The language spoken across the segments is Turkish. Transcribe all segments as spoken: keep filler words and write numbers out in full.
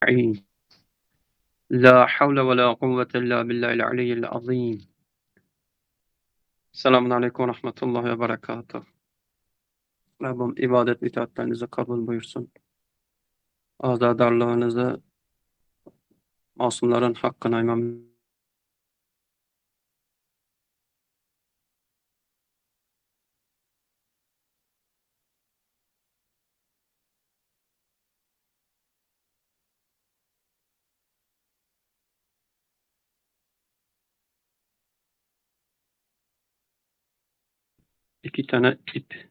أجمعين. لا حول ولا قوة إلا بالله العلي العظيم. Selamun Aleyküm ve Rahmetullahi ve Berekatuhu. Rabbim ibadet itaatlerinizi kabul buyursun. Azadarlığınızı, masumların hakkına imam iki tane ip.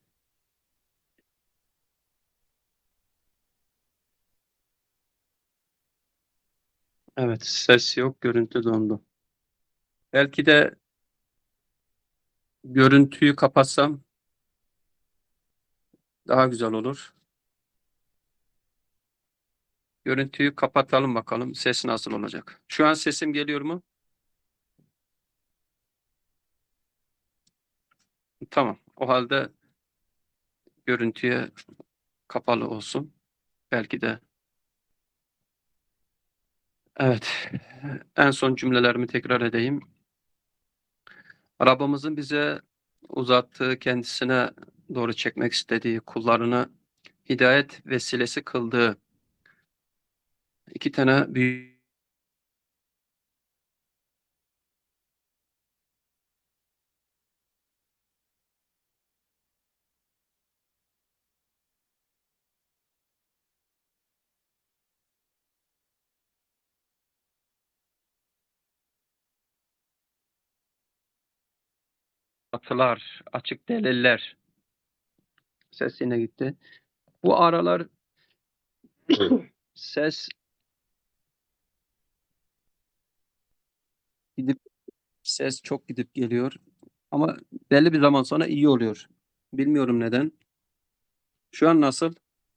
Evet, ses yok, görüntü dondu. Belki de görüntüyü kapatsam daha güzel olur. Görüntüyü kapatalım bakalım, ses nasıl olacak. Şu an sesim geliyor mu? Tamam, o halde görüntüye kapalı olsun. Belki de. Evet, en son cümlelerimi tekrar edeyim. Rabbimizin bize uzattığı, kendisine doğru çekmek istediği, kullarını hidayet vesilesi kıldığı iki tane büyük atılar, açık deliller. Ses yine gitti. Bu aralar ses gidip ses çok gidip geliyor. Ama belli bir zaman sonra iyi oluyor. Bilmiyorum neden. Şu an nasıl?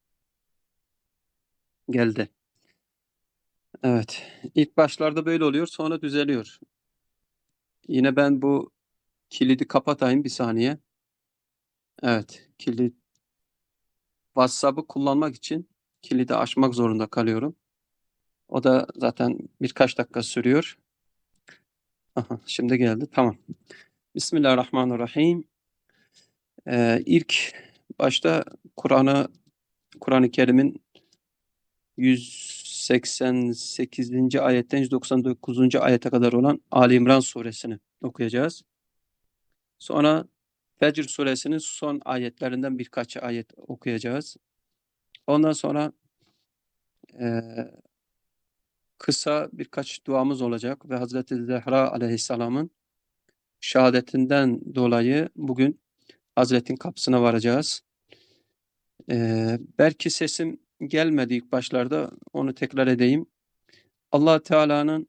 Geldi. Evet. İlk başlarda böyle oluyor, sonra düzeliyor. Yine ben bu kilidi kapatayım bir saniye. Evet, kilit WhatsApp'ı kullanmak için kilidi açmak zorunda kalıyorum. O da zaten birkaç dakika sürüyor. Aha, şimdi geldi. Tamam. Bismillahirrahmanirrahim. Ee, ilk başta Kur'an'ı Kur'an-ı Kerim'in yüz seksen sekizinci ayetten yüz doksan dokuzuncu ayete kadar olan Ali İmran suresini okuyacağız. Sonra Fecr suresinin son ayetlerinden birkaç ayet okuyacağız. Ondan sonra e, kısa birkaç duamız olacak ve Hazreti Zehra aleyhisselamın şehadetinden dolayı bugün Hazretin kapısına varacağız. Ee, belki sesim gelmedi ilk başlarda, onu tekrar edeyim. Allah Teala'nın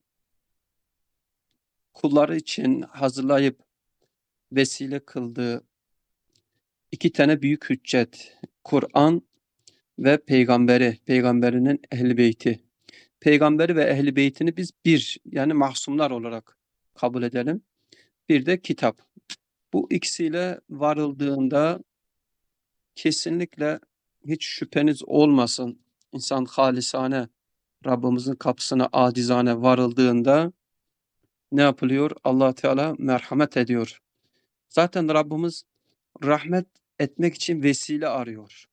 kulları için hazırlayıp vesile kıldığı iki tane büyük hüccet, Kur'an ve peygamberi, peygamberinin ehli beyti. Peygamberi ve ehli beytini biz bir, yani mahsumlar olarak kabul edelim. Bir de kitap. Bu ikisiyle varıldığında kesinlikle hiç şüpheniz olmasın, insan halisane Rabbimizin kapısına acizane varıldığında ne yapılıyor? Allah Teala merhamet ediyor. Zaten Rabbimiz rahmet etmek için vesile arıyor.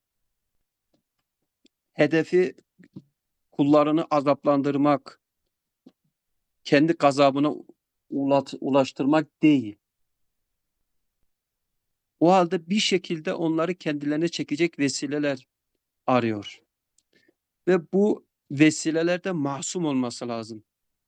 Hedefi kullarını azaplandırmak, kendi gazabına ulaştırmak değil. O halde bir şekilde onları kendilerine çekecek vesileler arıyor. Ve bu vesilelerde masum olması lazım.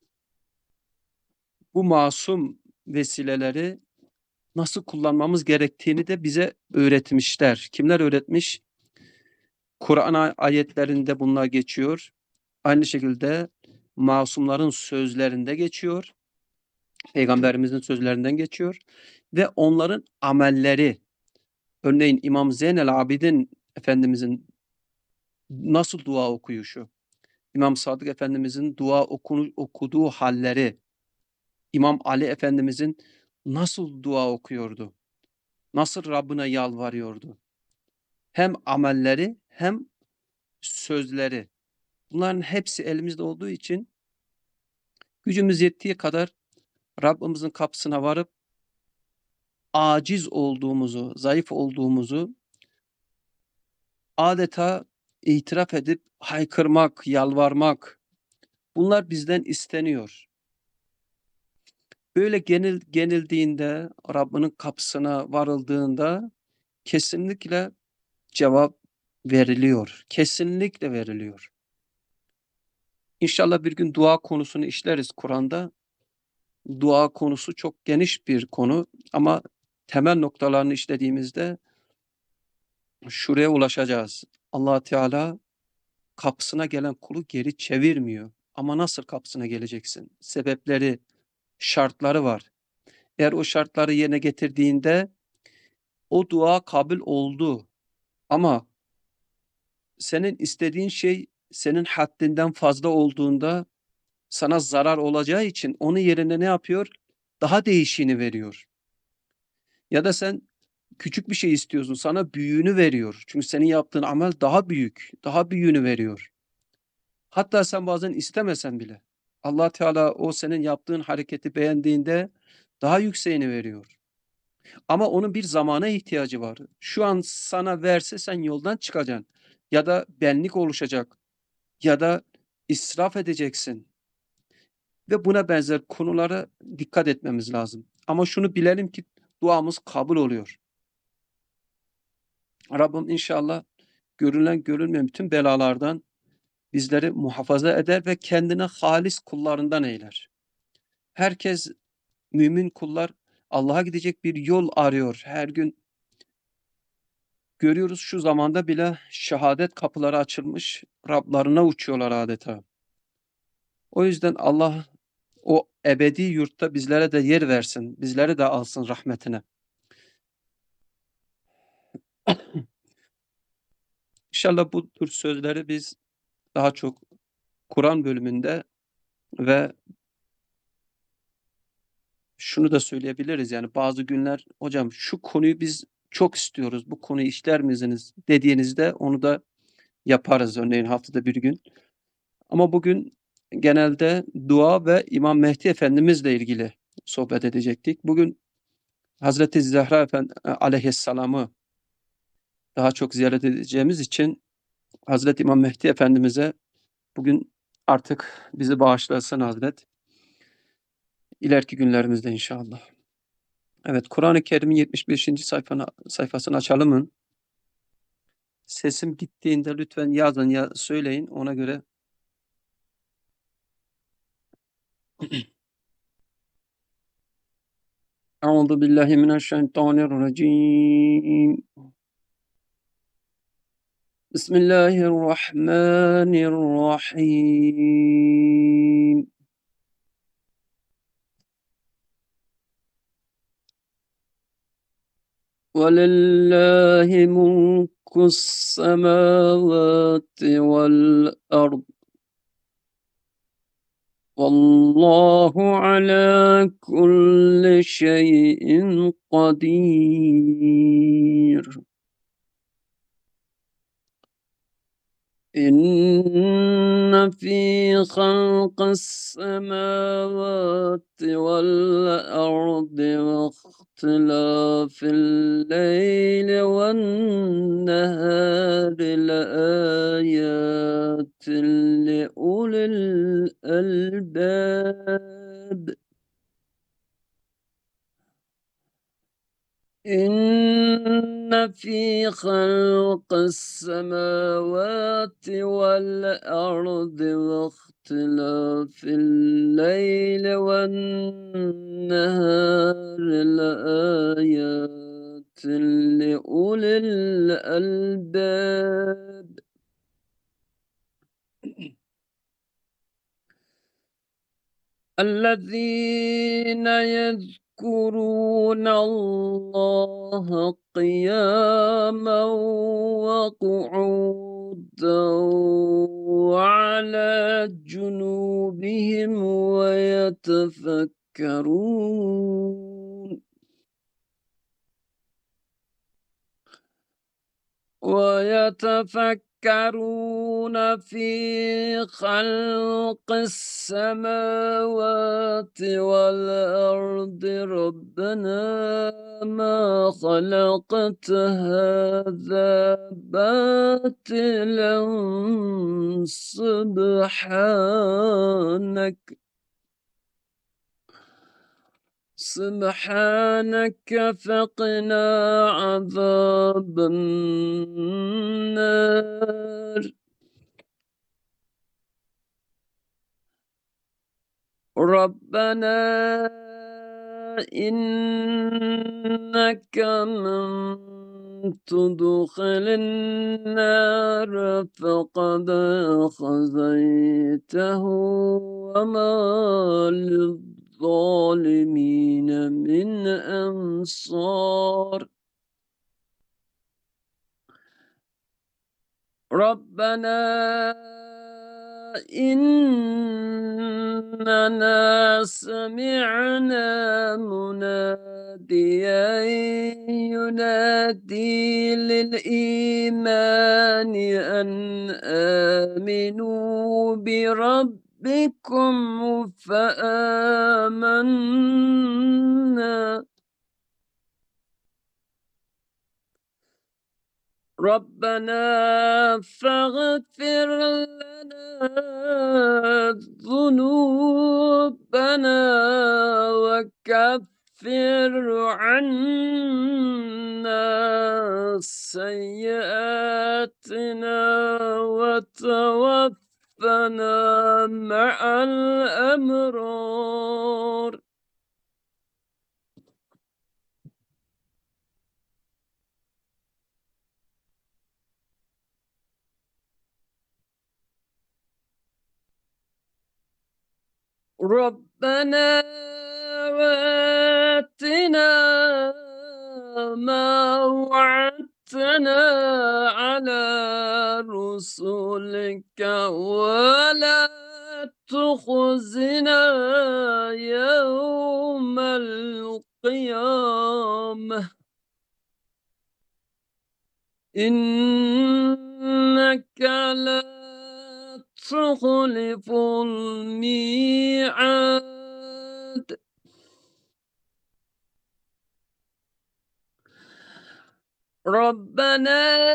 Bu masum vesileleri nasıl kullanmamız gerektiğini de bize öğretmişler. Kimler öğretmiş? Kur'an ayetlerinde bunlar geçiyor. Aynı şekilde masumların sözlerinde geçiyor. Peygamberimizin sözlerinden geçiyor. Ve onların amelleri, örneğin İmam Zeynel Abidin Efendimizin nasıl dua okuyuşu, İmam Sadık Efendimizin dua okunu, okuduğu halleri, İmam Ali Efendimizin nasıl dua okuyordu, nasıl Rabbine yalvarıyordu. Hem amelleri hem sözleri. Bunların hepsi elimizde olduğu için gücümüz yettiği kadar Rabbimizin kapısına varıp aciz olduğumuzu, zayıf olduğumuzu adeta itiraf edip haykırmak, yalvarmak, bunlar bizden isteniyor. Böyle genil genildiğinde, Rabbinin kapısına varıldığında kesinlikle cevap veriliyor. Kesinlikle veriliyor. İnşallah bir gün dua konusunu işleriz Kur'an'da. Dua konusu çok geniş bir konu ama temel noktalarını işlediğimizde şuraya ulaşacağız. Allah Teala kapısına gelen kulu geri çevirmiyor. Ama nasıl kapısına geleceksin? Sebepleri, şartları var. Eğer o şartları yerine getirdiğinde o dua kabul oldu. Ama senin istediğin şey senin haddinden fazla olduğunda sana zarar olacağı için onun yerine ne yapıyor? Daha değişiğini veriyor. Ya da sen küçük bir şey istiyorsun, sana büyüğünü veriyor. Çünkü senin yaptığın amel daha büyük, daha büyüğünü veriyor. Hatta sen bazen istemesen bile Allah Teala o senin yaptığın hareketi beğendiğinde daha yükseğini veriyor. Ama onun bir zamana ihtiyacı var. Şu an sana verse sen yoldan çıkacaksın ya da benlik oluşacak ya da israf edeceksin ve buna benzer konulara dikkat etmemiz lazım. Ama şunu bilelim ki duamız kabul oluyor. Rabbim inşallah görülen görünmeyen bütün belalardan bizleri muhafaza eder ve kendine halis kullarından eyler. Herkes, mümin kullar Allah'a gidecek bir yol arıyor. Her gün görüyoruz, şu zamanda bile şehadet kapıları açılmış, Rablarına uçuyorlar adeta. O yüzden Allah o ebedi yurtta bizlere de yer versin, bizleri de alsın rahmetine. İnşallah bu tür sözleri biz daha çok Kur'an bölümünde ve şunu da söyleyebiliriz, yani bazı günler hocam şu konuyu biz çok istiyoruz, bu konuyu işler misiniz dediğinizde onu da yaparız örneğin haftada bir gün. Ama bugün genelde dua ve İmam Mehdi Efendimizle ilgili sohbet edecektik. Bugün Hazreti Zehra Efendi aleyhisselamı daha çok ziyaret edeceğimiz için Hazreti İmam Mehdi Efendimiz'e bugün artık bizi bağışlasın Hazret. İleriki günlerimizde inşallah. Evet, Kur'an-ı Kerim'in yetmiş beşinci sayfana, sayfasını açalım mı? Sesim gittiğinde lütfen yazın ya söyleyin ona göre. Euzu billahi mineşşeytanirracim. Bismillahirrahmanirrahim. وَلِلَّهِ مُلْكُ السَّمَاوَاتِ وَالْأَرْضِ وَاللّٰهُ عَلَى كُلِّ شَيْءٍ قَدِيرٌ إِنَّ فِي خَلْقِ السَّمَاوَاتِ وَالْأَرْضِ وَاخْتِلَافِ اللَّيْلِ وَالنَّهَارِ لَآيَاتٍ لِأُولِي الْأَلْبَابِ إِنَّ فِي خَلْقِ السَّمَاوَاتِ وَالْأَرْضِ وَاخْتِلَافِ اللَّيْلِ وَالنَّهَارِ لَآيَاتٍ لِأُولِي الْأَلْبَابِ الَّذِينَ يَذْكُرُونَ اللَّهَ قِيَامًا وَقُعُودًا وَعَلَى جُنُوبِهِمْ وَيَتَفَكَّرُونَ ويتفكرون في خلق السماوات والأرض ربنا ما خلقت هذا باطلا سبحانك سبحانك فقنا عذاب النار ربنا إنك من تدخل النار فقد خزيته وما للظالمين من أنصار ربنا إننا سمعنا مناديا ينادي للإيمان أن آمنوا بربكم فآمنا ربنا فاغفر لنا ذنوبنا وكفر عنا سيئاتنا وتوفنا مع الأبرار ربنا وآتنا ما وعدتنا على رسلك ولا تخزنا يوم القيامة إنك لا تخلف الميعاد ربنا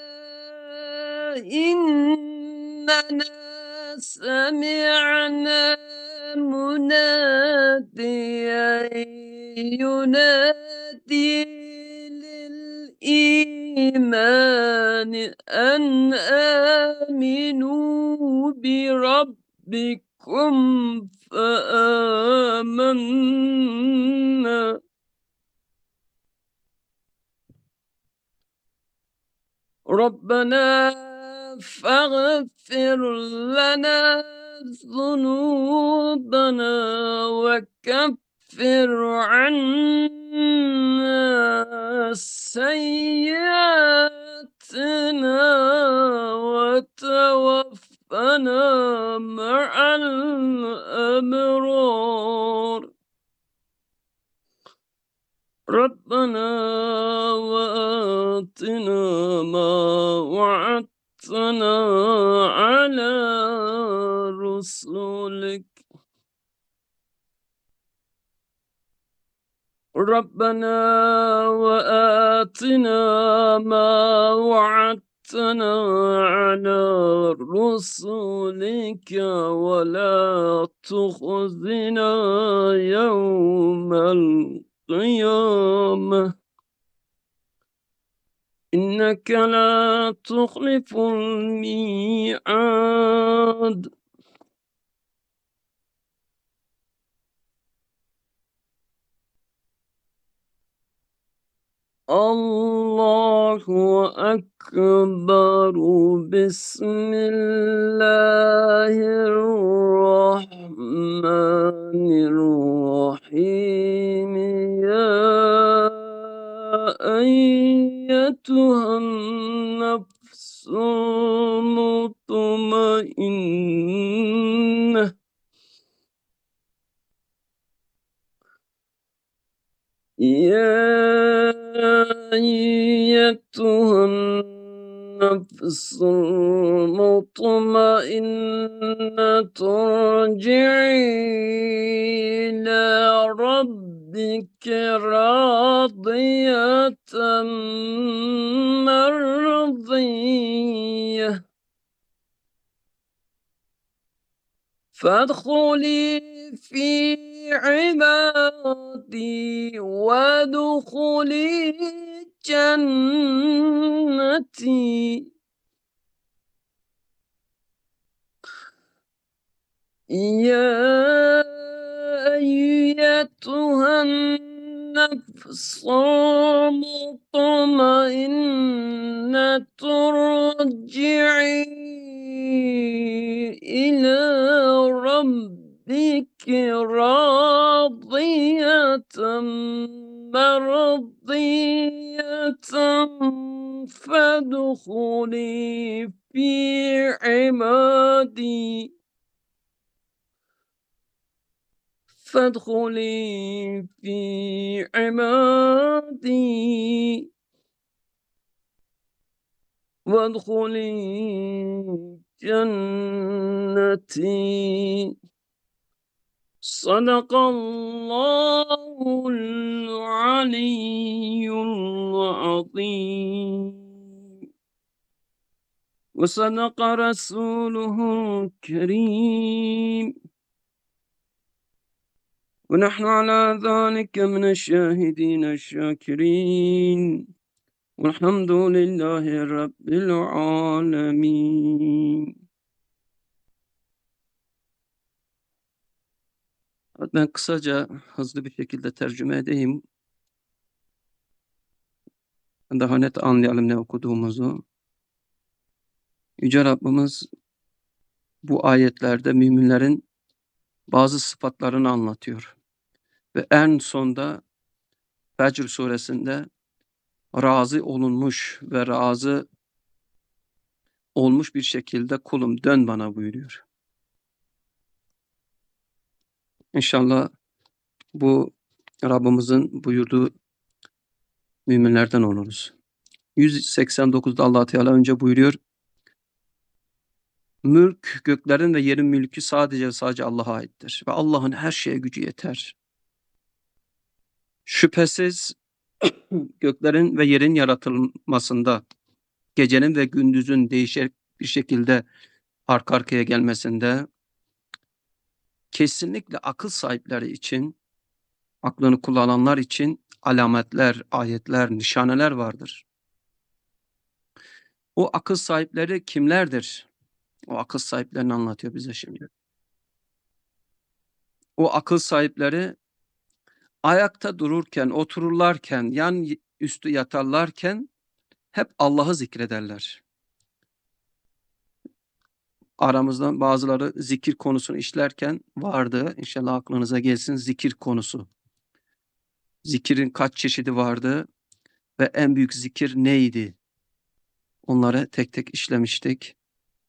إننا سمعنا مناديا ينادي للإيمان أن آمنوا بربكم فآمنا ربنا فاغفر لنا ذنوبنا وكفر عنا سيئاتنا وتوفنا مع الأبرار ربنا وآتنا ما وعدتنا على رسلك ربنا وآتنا ما وعدتنا على رسلك ولا تخزنا يوم القيامة إنك لا تخلف الميعاد الله أكبر بسم الله الرحمن الرحيم يا أيتها النفس المطمئنة يا أيتها النفس المطمئنة ارجعي إلى ربك راضية مرضية فادخلي في عبادي وادخلي جنتي. يا أيتها النفس المطمئنة ارجعي إلى ربك راضية مرضية فادخلي في عبادي فادخلي في عبادي وادخلي جنتي. صدق الله العلي العظيم وصدق رسوله الكريم ونحن على ذلك من الشاهدين الشاكرين والحمد لله رب العالمين. Ben kısaca hızlı bir şekilde tercüme edeyim. Daha net anlayalım ne okuduğumuzu. Yüce Rabbimiz bu ayetlerde müminlerin bazı sıfatlarını anlatıyor. Ve en sonda Fecr suresinde razı olunmuş ve razı olmuş bir şekilde kulum dön bana buyuruyor. İnşallah bu Rabbimizin buyurduğu müminlerden oluruz. yüz seksen dokuzda Allah Teala önce buyuruyor. Mülk, göklerin ve yerin mülkü sadece sadece Allah'a aittir. Ve Allah'ın her şeye gücü yeter. Şüphesiz göklerin ve yerin yaratılmasında, gecenin ve gündüzün değişik bir şekilde arka arkaya gelmesinde, kesinlikle akıl sahipleri için, aklını kullananlar için alametler, ayetler, nişaneler vardır. O akıl sahipleri kimlerdir? O akıl sahiplerini anlatıyor bize şimdi. O akıl sahipleri ayakta dururken, otururlarken, yan üstü yatarlarken hep Allah'ı zikrederler. Aramızdan bazıları zikir konusunu işlerken vardı. İnşallah aklınıza gelsin zikir konusu. Zikirin kaç çeşidi vardı ve en büyük zikir neydi? Onları tek tek işlemiştik.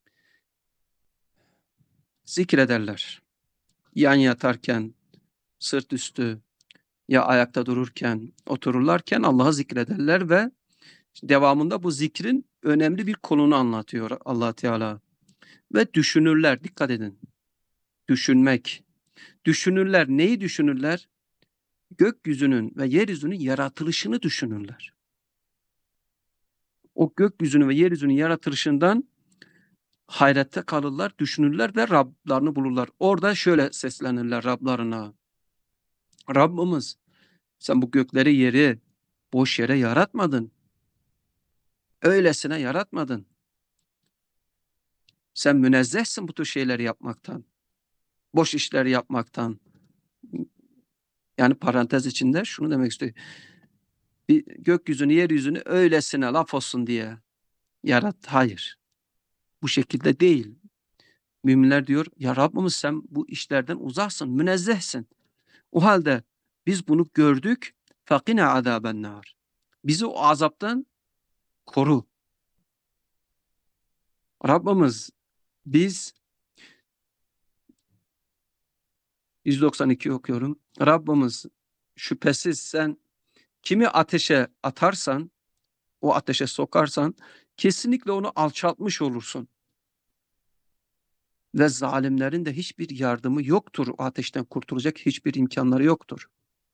Zikrederler. Yan yatarken, sırt üstü ya ayakta dururken, otururlarken Allah'ı zikrederler ve devamında bu zikrin önemli bir konunu anlatıyor Allah Teala. Ve düşünürler, dikkat edin. Düşünmek. Düşünürler, neyi düşünürler? Gökyüzünün ve yeryüzünün yaratılışını düşünürler. O gökyüzünü ve yeryüzünün yaratılışından hayrette kalırlar, düşünürler ve Rablarını bulurlar. Orada şöyle seslenirler Rablarına. Rabbimiz, sen bu gökleri yeri boş yere yaratmadın. Öylesine yaratmadın. Sen münezzehsin bu tür şeyleri yapmaktan. Boş işleri yapmaktan. Yani parantez içinde şunu demek istiyor. Bir gökyüzünü, yeryüzünü öylesine laf olsun diye yarat. Hayır. Bu şekilde değil. Müminler diyor, ya Rabbimiz sen bu işlerden uzaksın, münezzehsin. O halde biz bunu gördük. Fakine azaben nar. Bizi o azaptan koru. Rabbimiz biz yüz doksan iki okuyorum. Rabbimiz şüphesiz sen kimi ateşe atarsan, o ateşe sokarsan kesinlikle onu alçaltmış olursun. Ve zalimlerin de hiçbir yardımı yoktur. O ateşten kurtulacak hiçbir imkanları yoktur.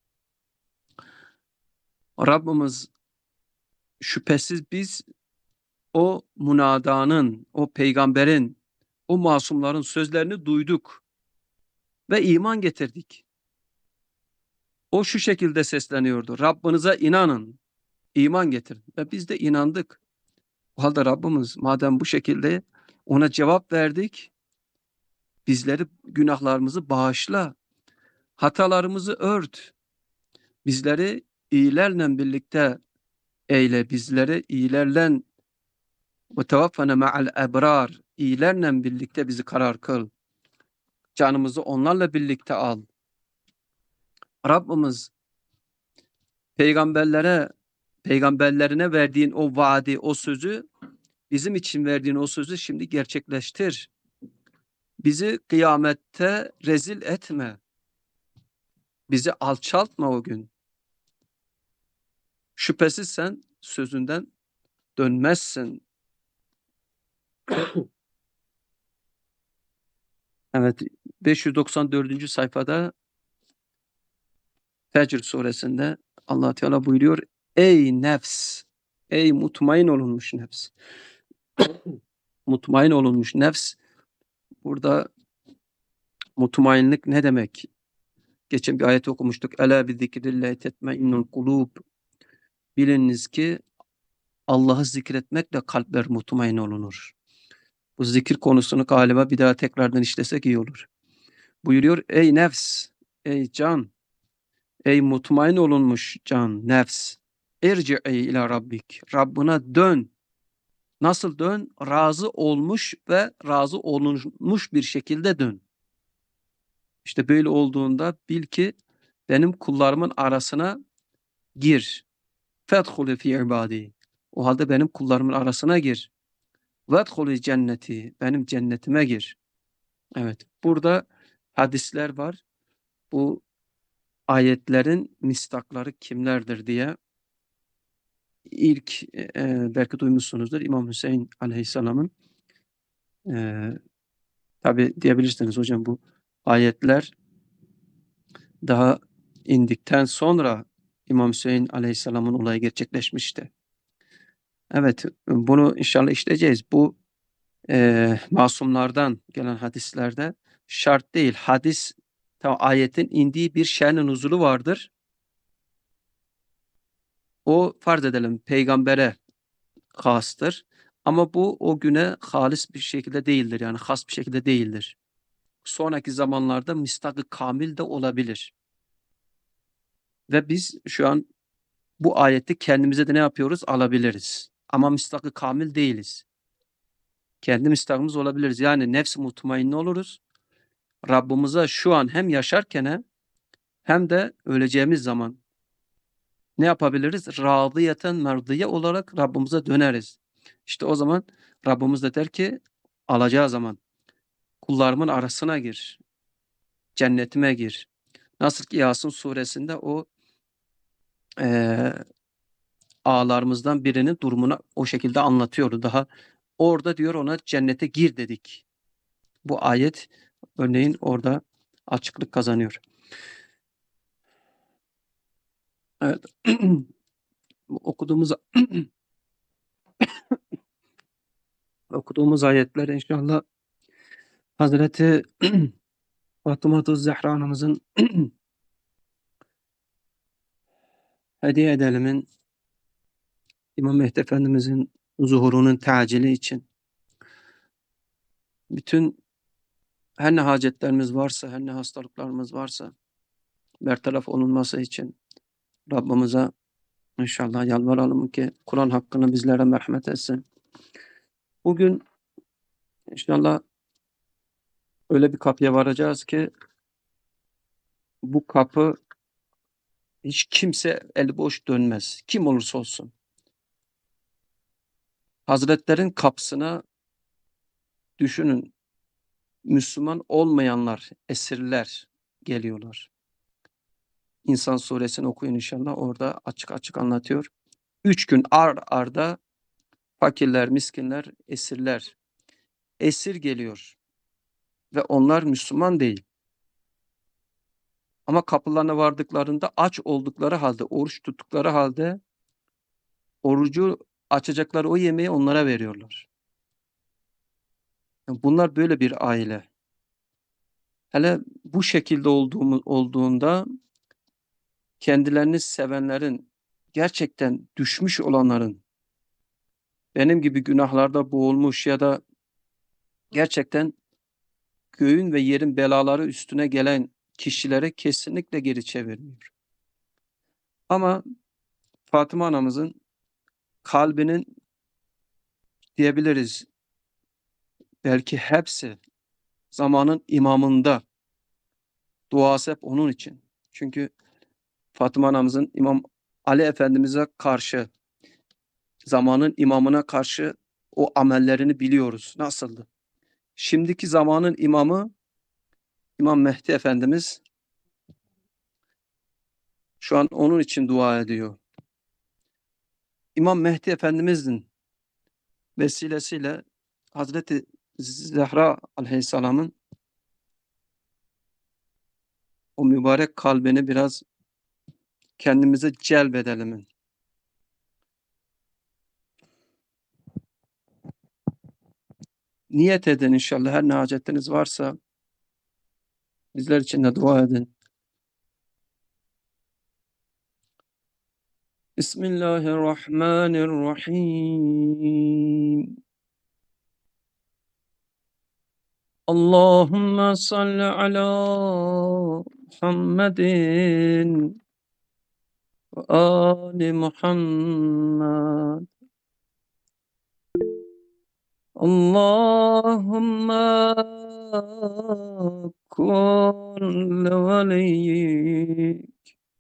Rabbimiz şüphesiz biz o münadanın, o peygamberin, o masumların sözlerini duyduk ve iman getirdik. O şu şekilde sesleniyordu. Rabbinize inanın, iman getirin. Ve biz de inandık. O halde Rabbimiz madem bu şekilde ona cevap verdik, bizleri, günahlarımızı bağışla, hatalarımızı ört, bizleri iyilerle birlikte eyle, bizleri iyilerle ve tevaffena ma'al ebrar, iyilerle birlikte bizi karar kıl. Canımızı onlarla birlikte al. Rabbimiz peygamberlere, peygamberlerine verdiğin o vaadi, o sözü, bizim için verdiğin o sözü şimdi gerçekleştir. Bizi kıyamette rezil etme. Bizi alçaltma o gün. Şüphesiz sen sözünden dönmezsin. Evet, beş yüz doksan dördüncü sayfada Fecr suresinde Allah Teala buyuruyor: Ey nefs, ey mutmain olunmuş nefs. Mutmain olunmuş nefs. Burada mutmainlik ne demek? Geçen bir ayet okumuştuk. Ela bi zikrillahi tetmainnul kulub. Biliniz ki Allah'ı zikretmekle kalpler mutmain olunur. Bu zikir konusunu galiba bir daha tekrardan işlesek iyi olur. Buyuruyor: Ey nefs, ey can, ey mutmain olunmuş can, nefs. İrci'i ila rabbik. Rabbına dön. Nasıl dön? Razı olmuş ve razı olunmuş bir şekilde dön. İşte böyle olduğunda bil ki benim kullarımın arasına gir. Fedhulü fi ibadi. O halde benim kullarımın arasına gir. Vedhulü cenneti. Benim cennetime gir. Evet. Burada hadisler var. Bu ayetlerin mistakları kimlerdir diye. İlk e, belki duymuşsunuzdur. İmam Hüseyin Aleyhisselam'ın e, tabi diyebilirsiniz hocam bu ayetler daha indikten sonra İmam Hüseyin Aleyhisselam'ın olayı gerçekleşmişti. Evet, bunu inşallah işleyeceğiz. Bu e, masumlardan gelen hadislerde şart değil. Hadis, tam ayetin indiği bir şer'in nuzulu vardır. O farz edelim peygambere hastır. Ama bu o güne halis bir şekilde değildir. Yani has bir şekilde değildir. Sonraki zamanlarda mistak-ı kamil de olabilir. Ve biz şu an bu ayeti kendimize de ne yapıyoruz? Alabiliriz. Ama mistak-ı kamil değiliz. Kendi mistakımız olabiliriz. Yani nefs mutmainne oluruz. Rabbimize şu an hem yaşarken hem de öleceğimiz zaman ne yapabiliriz? Radiyeten merdiye olarak Rabbimize döneriz. İşte o zaman Rabbimiz de der ki alacağı zaman kullarımın arasına gir. Cennetime gir. Nasıl ki Yasin suresinde o e, ağalarımızdan birinin durumunu o şekilde anlatıyordu. Daha orada diyor ona cennete gir dedik. Bu ayet örneğin orada açıklık kazanıyor. Evet. okuduğumuz okuduğumuz ayetler inşallah Hazreti Fatıma Zehra anamızın hediye edelimin İmam Mehdi Efendimizin zuhurunun tacili için bütün her ne hacetlerimiz varsa, her ne hastalıklarımız varsa bertaraf olunması için Rabbimize inşallah yalvaralım ki Kur'an hakkını bizlere merhamet etsin. Bugün inşallah öyle bir kapıya varacağız ki bu kapı hiç kimse eli boş dönmez. Kim olursa olsun. Hazretlerin kapısına düşünün, Müslüman olmayanlar, esirler geliyorlar. İnsan suresini okuyun inşallah. Orada açık açık anlatıyor. Üç gün ar arda fakirler, miskinler, esirler. Esir geliyor ve onlar Müslüman değil. Ama kapılarına vardıklarında aç oldukları halde, oruç tuttukları halde orucu açacakları o yemeği onlara veriyorlar. Bunlar böyle bir aile. Hele bu şekilde olduğumu olduğunda kendilerini sevenlerin, gerçekten düşmüş olanların, benim gibi günahlarda boğulmuş ya da gerçekten göğün ve yerin belaları üstüne gelen kişilere kesinlikle geri çevirmiyor. Ama Fatıma anamızın kalbinin diyebiliriz, belki hepsi zamanın imamında, duası hep onun için. Çünkü Fatıma anamızın İmam Ali Efendimiz'e karşı, zamanın imamına karşı o amellerini biliyoruz. Nasıldı? Şimdiki zamanın imamı İmam Mehdi Efendimiz şu an onun için dua ediyor. İmam Mehdi Efendimiz'in vesilesiyle Hazreti Zehra Aleyhisselam'ın o mübarek kalbini biraz kendimize celbedelim. Niyet edin inşallah, her ne hacetiniz varsa bizler için de dua edin. Bismillahirrahmanirrahim. Allahümme salli ala Muhammedin ve ali Muhammed. Allahümme kun veliyyik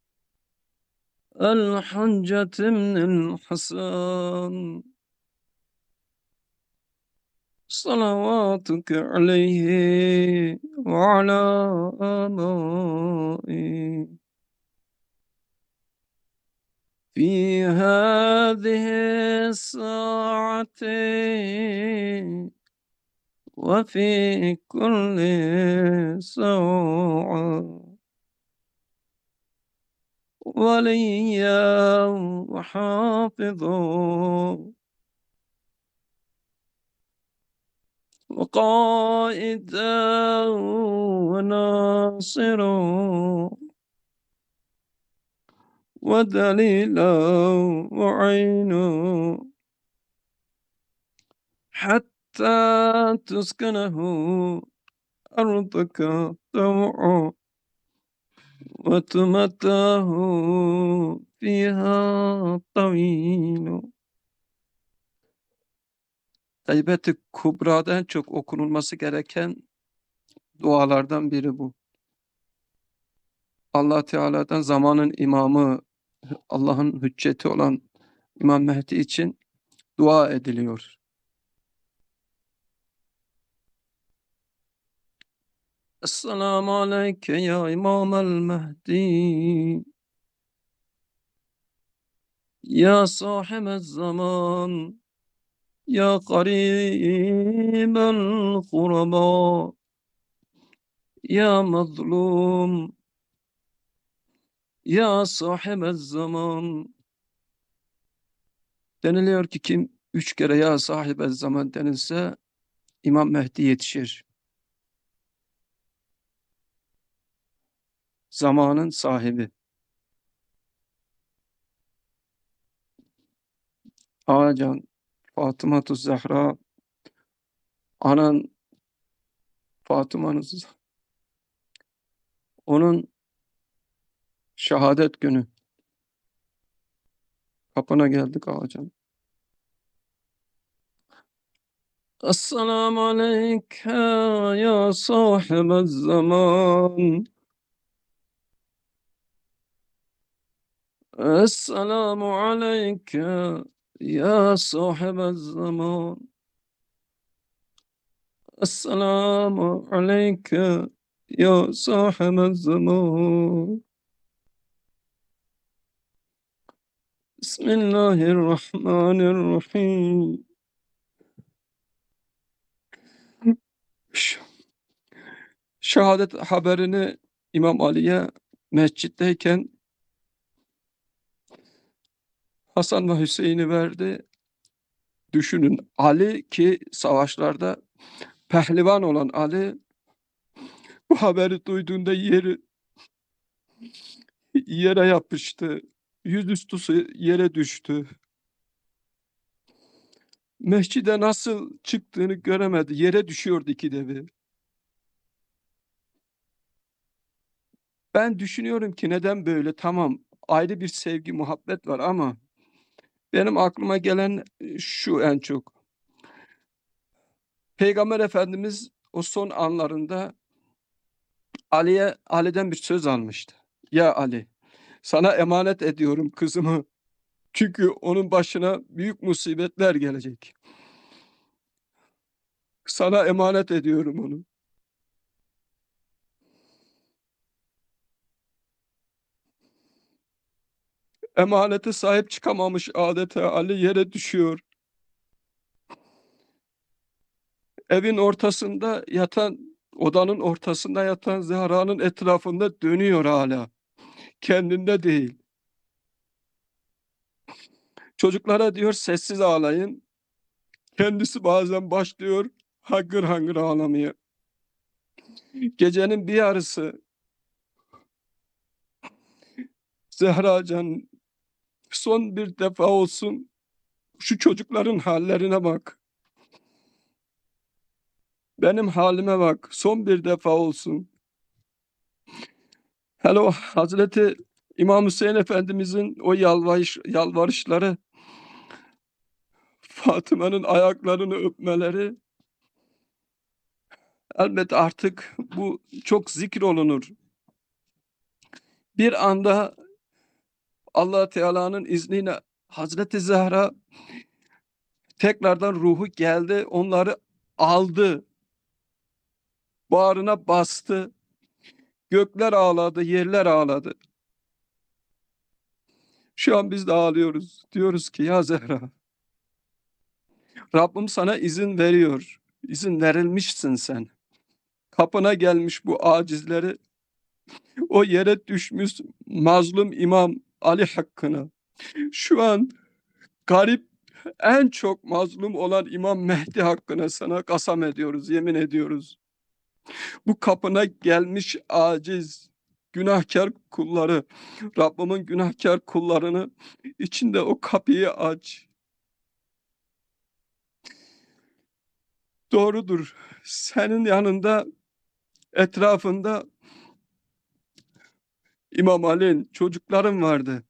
el-Hancet ibnil Hasan salawatuke aleyhi ve ala amai fi hâzihi s-sâ'ati ve fi kulli sâ'a وليا وحافظا وقائدا وناصرا ودليلا وعينا حتى تسكنه أرضك طوعا وتمتعه فيها طويل. Gıybet-i Kubra'da en çok okunulması gereken dualardan biri bu. Allah Teala'dan zamanın imamı, Allah'ın hücceti olan İmam Mehdi için dua ediliyor. Esselamu aleyke ya İmam el-Mehdi, ya sahibel zaman, ya garibel kuraba, ya mazlum, ya sahibel zaman. Deniliyor ki kim üç kere ya sahibel zaman denilse İmam Mehdi yetişir. Zamanın sahibi. Ağacan Fatıma-tü Zehra, anan Fatıma'nın, onun şehadet günü. Kapına geldik ağacan. Esselamu aleyke ya sahibel zaman. Esselamu aleyke ya sahibel zaman. Esselamu aleyke ya sahibel zaman. Bismillahirrahmanirrahim. Şehadet haberini İmam Ali'ye mescitteyken Hasan ve Hüseyin'i verdi. Düşünün, Ali ki savaşlarda pehlivan olan Ali bu haberi duyduğunda yeri yere yapıştı. Yüzüstü yere düştü. Mescide nasıl çıktığını göremedi. Yere düşüyordu ikide bir. Ben düşünüyorum ki neden böyle? Tamam, ayrı bir sevgi, muhabbet var ama benim aklıma gelen e, şu en çok. Peygamber Efendimiz o son anlarında Ali'ye Ali'den bir söz almıştı. Ya Ali, sana emanet ediyorum kızımı. Çünkü onun başına büyük musibetler gelecek. Sana emanet ediyorum onu. Emanete sahip çıkamamış adeta Ali yere düşüyor. Evin ortasında yatan, odanın ortasında yatan Zehra'nın etrafında dönüyor hala. Kendinde değil. Çocuklara diyor sessiz ağlayın. Kendisi bazen başlıyor hangır hangır ağlamaya. Gecenin bir yarısı Zehracan, son bir defa olsun şu çocukların hallerine bak. Benim halime bak. Son bir defa olsun. Hele o Hazreti İmam Hüseyin Efendimizin o yalvarış, yalvarışları, Fatıma'nın ayaklarını öpmeleri, elbette artık bu çok zikrolunur. Bir anda Allah Teala'nın izniyle Hazreti Zehra tekrardan ruhu geldi, onları aldı, bağrına bastı. Gökler ağladı, yerler ağladı. Şu an biz de ağlıyoruz. Diyoruz ki ya Zehra, Rabbim sana izin veriyor. İzin verilmişsin sen. Kapına gelmiş bu acizleri, o yere düşmüş mazlum İmam Ali hakkına. Şu an garip, en çok mazlum olan İmam Mehdi hakkına sana kasam ediyoruz, yemin ediyoruz. Bu kapına gelmiş aciz, günahkar kulları, Rabbimin günahkar kullarını içinde o kapıyı aç. Doğrudur. Senin yanında, etrafında İmam Ali'nin çocukların vardı.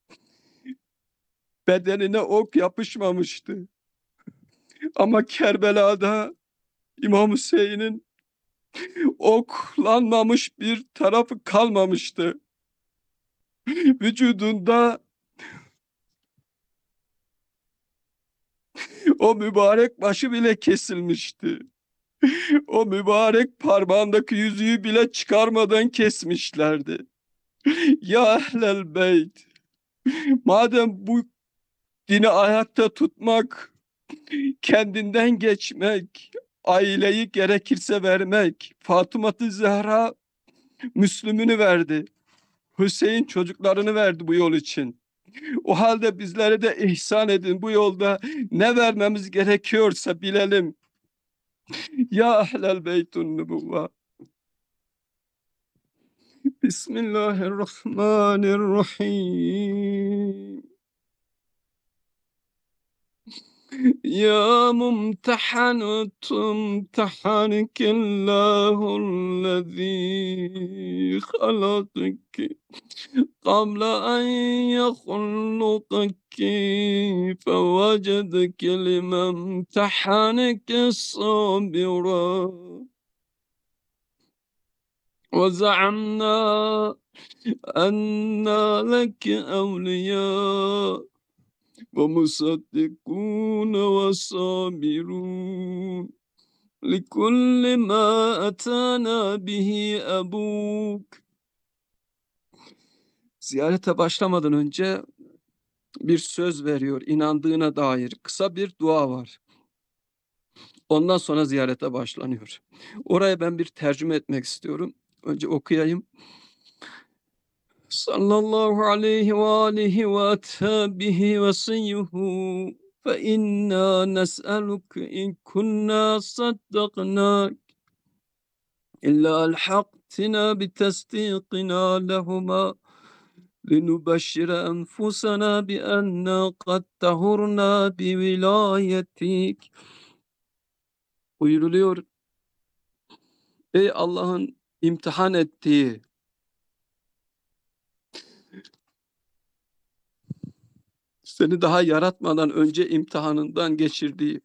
Bedenine ok yapışmamıştı. Ama Kerbela'da İmam Hüseyin'in oklanmamış bir tarafı kalmamıştı. Vücudunda o mübarek başı bile kesilmişti. O mübarek parmağındaki yüzüğü bile çıkarmadan kesmişlerdi. Ya ehlel beyt, madem bu dini ayakta tutmak, kendinden geçmek, aileyi gerekirse vermek, Fatıma-ı Zehra Müslüm'ünü verdi. Hüseyin çocuklarını verdi bu yol için. O halde bizlere de ihsan edin. Bu yolda ne vermemiz gerekiyorsa bilelim. Ya ehlel beytun nübüvve. Bismillahirrahmanirrahim. يا ممتحن تمتحنك الله الذي خلقك قبل أن يخلقك فوجدك لما امتحنك صابرا وزعمنا أن لك أولياء ومصدقون وصابرون لكل ما أتانا به أبوك. Ziyarete başlamadan önce bir söz veriyor, inandığına dair kısa bir dua var. Ondan sonra ziyarete başlanıyor. Orayı ben bir tercüme etmek istiyorum. Önce okuyayım. Sallallahu aleyhi ve alihi ve ashabihi ve siyyuhu fe inna nes'eluke in kunna saddaknak illa alhaqtina bitasdiqina lehuma linubashshira enfusana bi enna kad tahurna bi vilayetik. Buyuruluyor. Ey Allah'ın imtihan ettiği, seni daha yaratmadan önce imtihanından geçirdiği,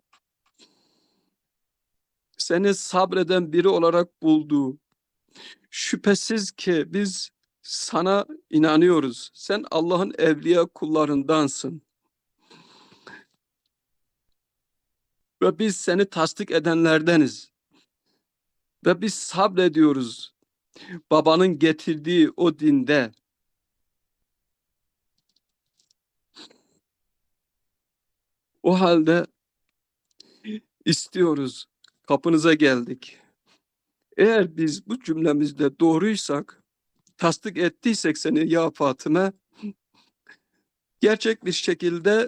seni sabreden biri olarak bulduğu, şüphesiz ki biz sana inanıyoruz. Sen Allah'ın evliya kullarındansın. Ve biz seni tasdik edenlerdeniz. Ve biz sabrediyoruz. Babanın getirdiği o dinde. O halde istiyoruz. Kapınıza geldik. Eğer biz bu cümlemizde doğruysak, tasdik ettiysek seni ya Fatıma, gerçek bir şekilde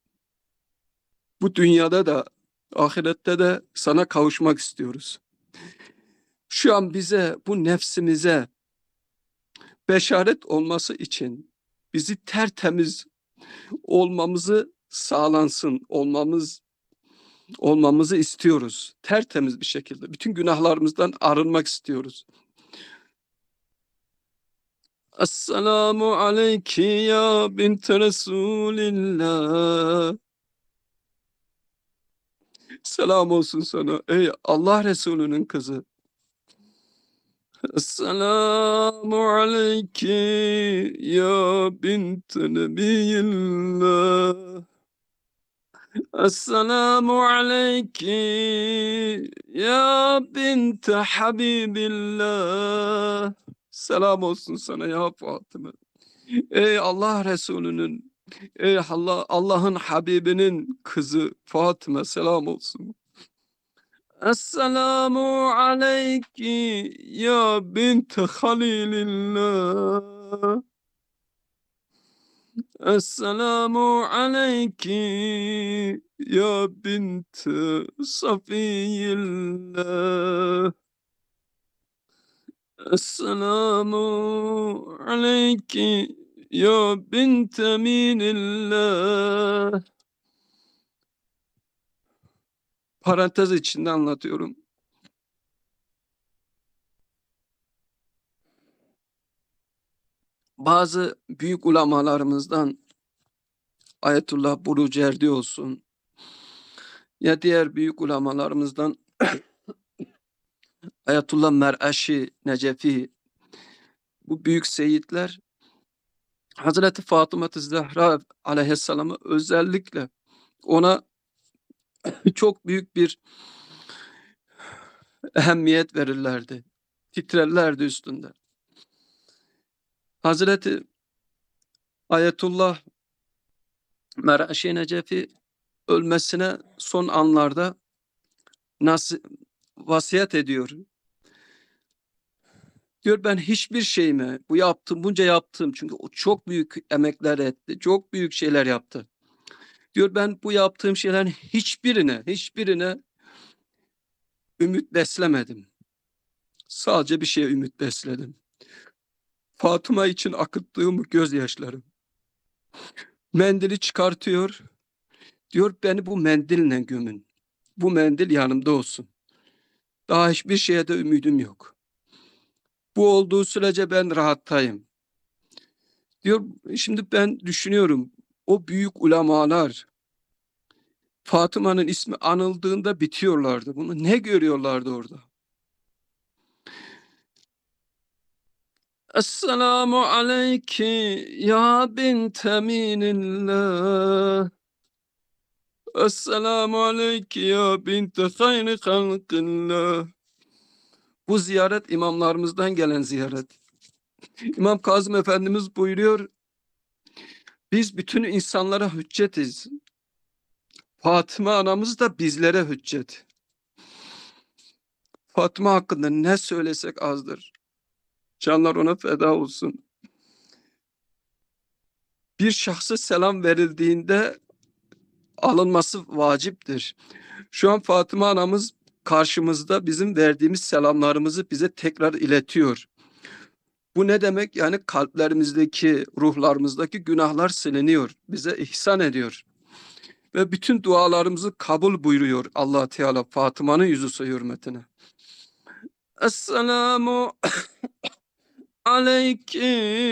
bu dünyada da ahirette de sana kavuşmak istiyoruz. Şu an bize, bu nefsimize beşaret olması için bizi tertemiz olmamızı sağlansın, olmamız olmamızı istiyoruz. Tertemiz bir şekilde. Bütün günahlarımızdan arınmak istiyoruz. Esselamu aleyki ya bint Resulillah. Selam olsun sana ey Allah Resulü'nün kızı. Esselamu aleyki ya bint Nebiyillah. Esselamu aleyki ya bint Habibillah. Selam olsun sana ya Fatıma. Ey Allah Resulü'nün, ey Allah, Allah'ın Habibinin kızı Fatıma selam olsun. Esselamu aleyki ya bint Halilillah. Esselamu aleyki ya bint Safiyillah. Esselamu aleyki ya bint Eminillah. Parantez içinde anlatıyorum. Bazı büyük ulemalarımızdan Ayetullah Burucerdi olsun ya diğer büyük ulemalarımızdan Ayetullah Mer'aşi, Necefi, bu büyük seyitler Hazreti Fatıma-ı Zehra aleyhisselamı özellikle ona çok büyük bir ehemmiyet verirlerdi. Titrerlerdi üstünde. Hazreti Ayetullah Mer'aşi Necefi ölmesine son anlarda nasıl vasiyet ediyor. Diyor ben hiçbir şeyime bu yaptım bunca yaptım çünkü o çok büyük emekler etti. Çok büyük şeyler yaptı. Diyor ben bu yaptığım şeylerin hiçbirine hiçbirine ümit beslemedim. Sadece bir şeye ümit besledim. Fatıma için akıttığım gözyaşlarım. Mendili çıkartıyor. Diyor beni bu mendille gömün. Bu mendil yanımda olsun. Daha hiçbir şeye de ümidim yok. Bu olduğu sürece ben rahattayım. Diyor şimdi ben düşünüyorum o büyük ulemalar Fatıma'nın ismi anıldığında bitiyorlardı. Bunu ne görüyorlardı orada? Esselamu aleyki ya bint Eminillah. Esselamu aleyki ya bint hayri halkillah. Bu ziyaret imamlarımızdan gelen ziyaret. İmam Kazım Efendimiz buyuruyor, biz bütün insanlara hüccetiz. Fatıma anamız da bizlere hüccet. Fatıma hakkında ne söylesek azdır. Canlar ona feda olsun. Bir şahsa selam verildiğinde alınması vaciptir. Şu an Fatıma anamız karşımızda bizim verdiğimiz selamlarımızı bize tekrar iletiyor. Bu ne demek? Yani kalplerimizdeki, ruhlarımızdaki günahlar siliniyor. Bize ihsan ediyor. Ve bütün dualarımızı kabul buyuruyor Allah Teala Fatıma'nın yüzü hürmetine. Esselamu aleyki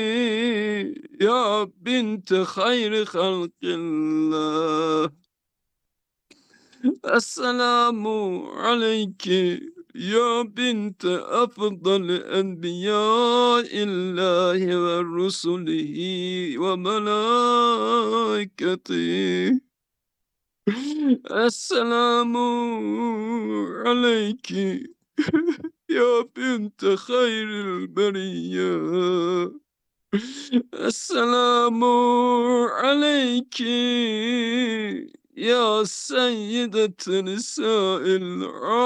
ya binti hayri halkillah. Esselamu aleyki ya binti afdal enbiya illahi ve rusulihi ve melaiketihi. Esselamu aleyki ya binti hayril beriyye. Esselamu aleyki ya seyyideti nisa'il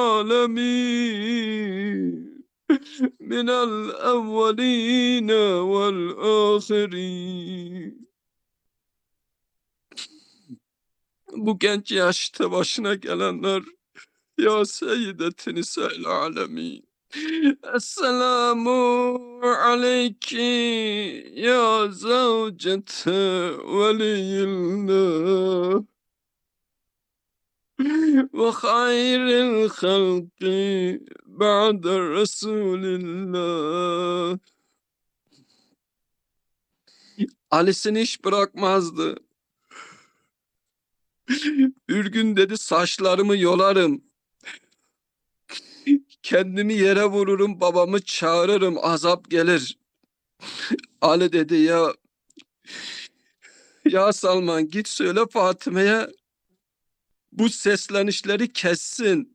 alemin. Minel evveline vel ahirin. Bu genç yaşta başına gelenler ya seyyideti nisa'il alemin. Esselamu aleyki ya zavcete veliyillah ve hayril halki ba'de Resulillah. Ali'sini hiç bırakmazdı. Bir gün dedi saçlarımı yolarım. Kendimi yere vururum, babamı çağırırım, azap gelir. Ali dedi ya ya Salman git söyle Fatıma'ya bu seslenişleri kessin.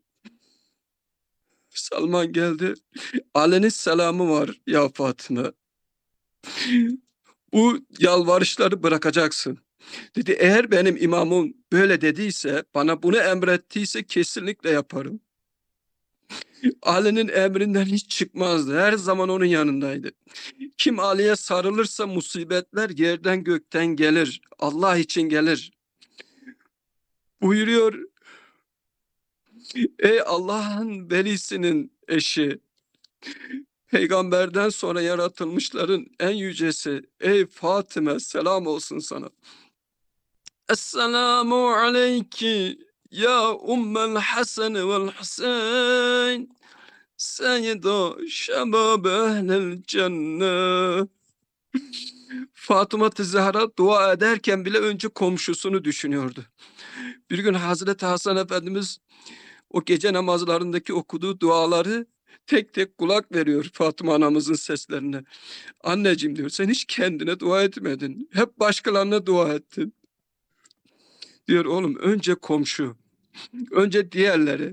Salman geldi. Ali'nin selamı var ya Fatıma. Bu yalvarışları bırakacaksın. Dedi eğer benim imamım böyle dediyse, bana bunu emrettiyse kesinlikle yaparım. Ali'nin emrinden hiç çıkmazdı. Her zaman onun yanındaydı. Kim Ali'ye sarılırsa musibetler yerden gökten gelir. Allah için gelir. Buyuruyor. Ey Allah'ın velisinin eşi. Peygamberden sonra yaratılmışların en yücesi. Ey Fatıma selam olsun sana. Esselamu aleyki ya ummel Hasan vel Hüseyin. Seyyida şebab ehlil cennet. Fatıma Zahra dua ederken bile önce komşusunu düşünüyordu. Bir gün Hazreti Hasan Efendimiz o gece namazlarındaki okuduğu duaları tek tek kulak veriyor Fatıma anamızın seslerine. Anneciğim diyor sen hiç kendine dua etmedin. Hep başkalarına dua ettin. Diyor oğlum önce komşu, önce diğerleri.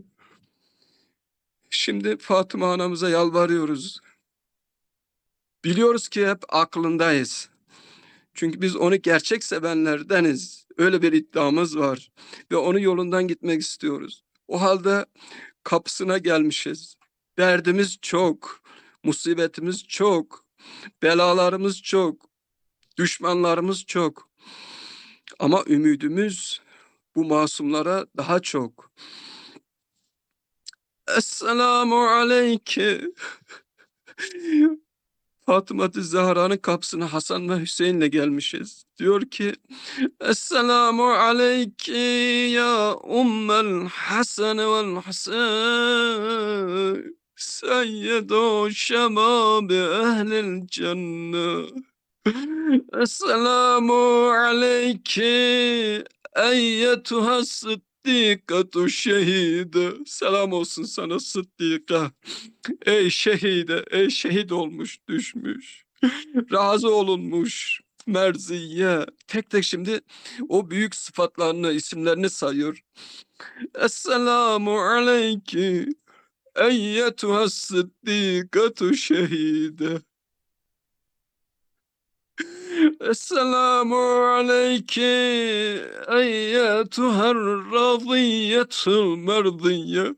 Şimdi Fatıma anamıza yalvarıyoruz. Biliyoruz ki hep aklındayız. Çünkü biz onu gerçek sevenlerdeniz. Öyle bir iddiamız var. Ve onun yolundan gitmek istiyoruz. O halde kapısına gelmişiz. Derdimiz çok. Musibetimiz çok. Belalarımız çok. Düşmanlarımız çok. Ama ümidimiz bu masumlara daha çok. Esselamu aleyke. Fatıma-ı Zahra'nın kapısına Hasan ve Hüseyin'le gelmişiz. Diyor ki Esselamu aleyki ya ummel Hasan vel Hüseyin. Seyyidu şebabi ehlil cennet. Esselamu aleyki eyyetuha sıddikatu şehide. Selam olsun sana sıddika. Ey şehide, ey şehit olmuş, düşmüş. Razı olunmuş, merziye. Tek tek şimdi o büyük sıfatlarını, isimlerini sayıyor. Esselamu aleyki eyyetuha sıddikatu şehide. Esselamu aleyke eyyetüher radiyyetul merdiyye.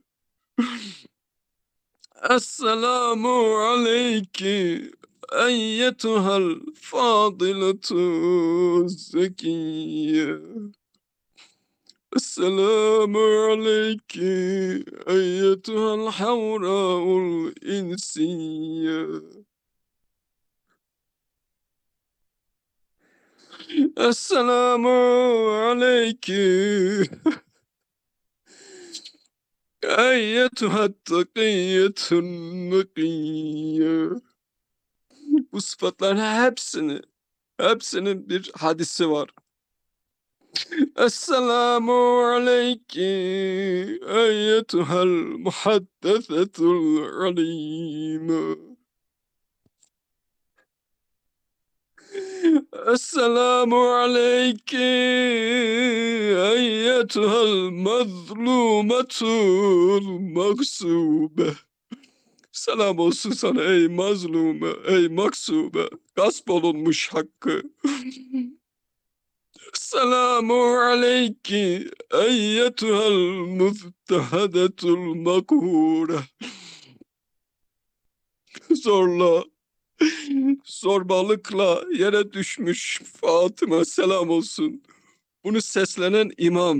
Esselamu aleyki eyyetühel fadiletu zekiyye. Esselamu aleyki eyyetühel havra'ul insiyye. Esselamu aleyki eyyetühet takiyyetun nakiyye. Bu sıfatların hepsini, hepsinin bir hadisi var. Esselamu aleyki eyyetühel muhaddesetul alime. Esselamu aleyki eyyetühel mazlumetul maksube. Selam olsun sana ey mazlume, ey maksube, gasp olunmuş hakkı. Esselamu aleyki eyyetühel müftehadetul makhure. Zorla, zorbalıkla yere düşmüş Fatıma selam olsun. Bunu seslenen imam.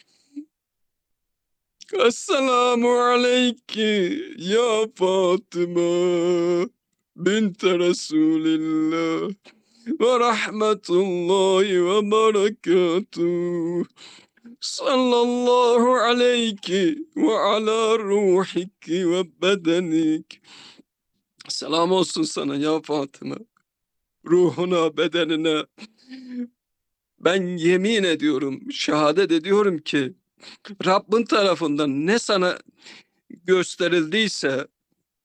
Esselamu aleyki ya Fatıma binte Resulillah ve rahmetullahi ve berekatuhu. Sallallahu aleyki ve ala ruhiki ve bedenik. Selam olsun sana ya Fatıma. Ruhuna, bedenine. Ben yemin ediyorum, şehadet ediyorum ki Rabbin tarafından ne sana gösterildiyse,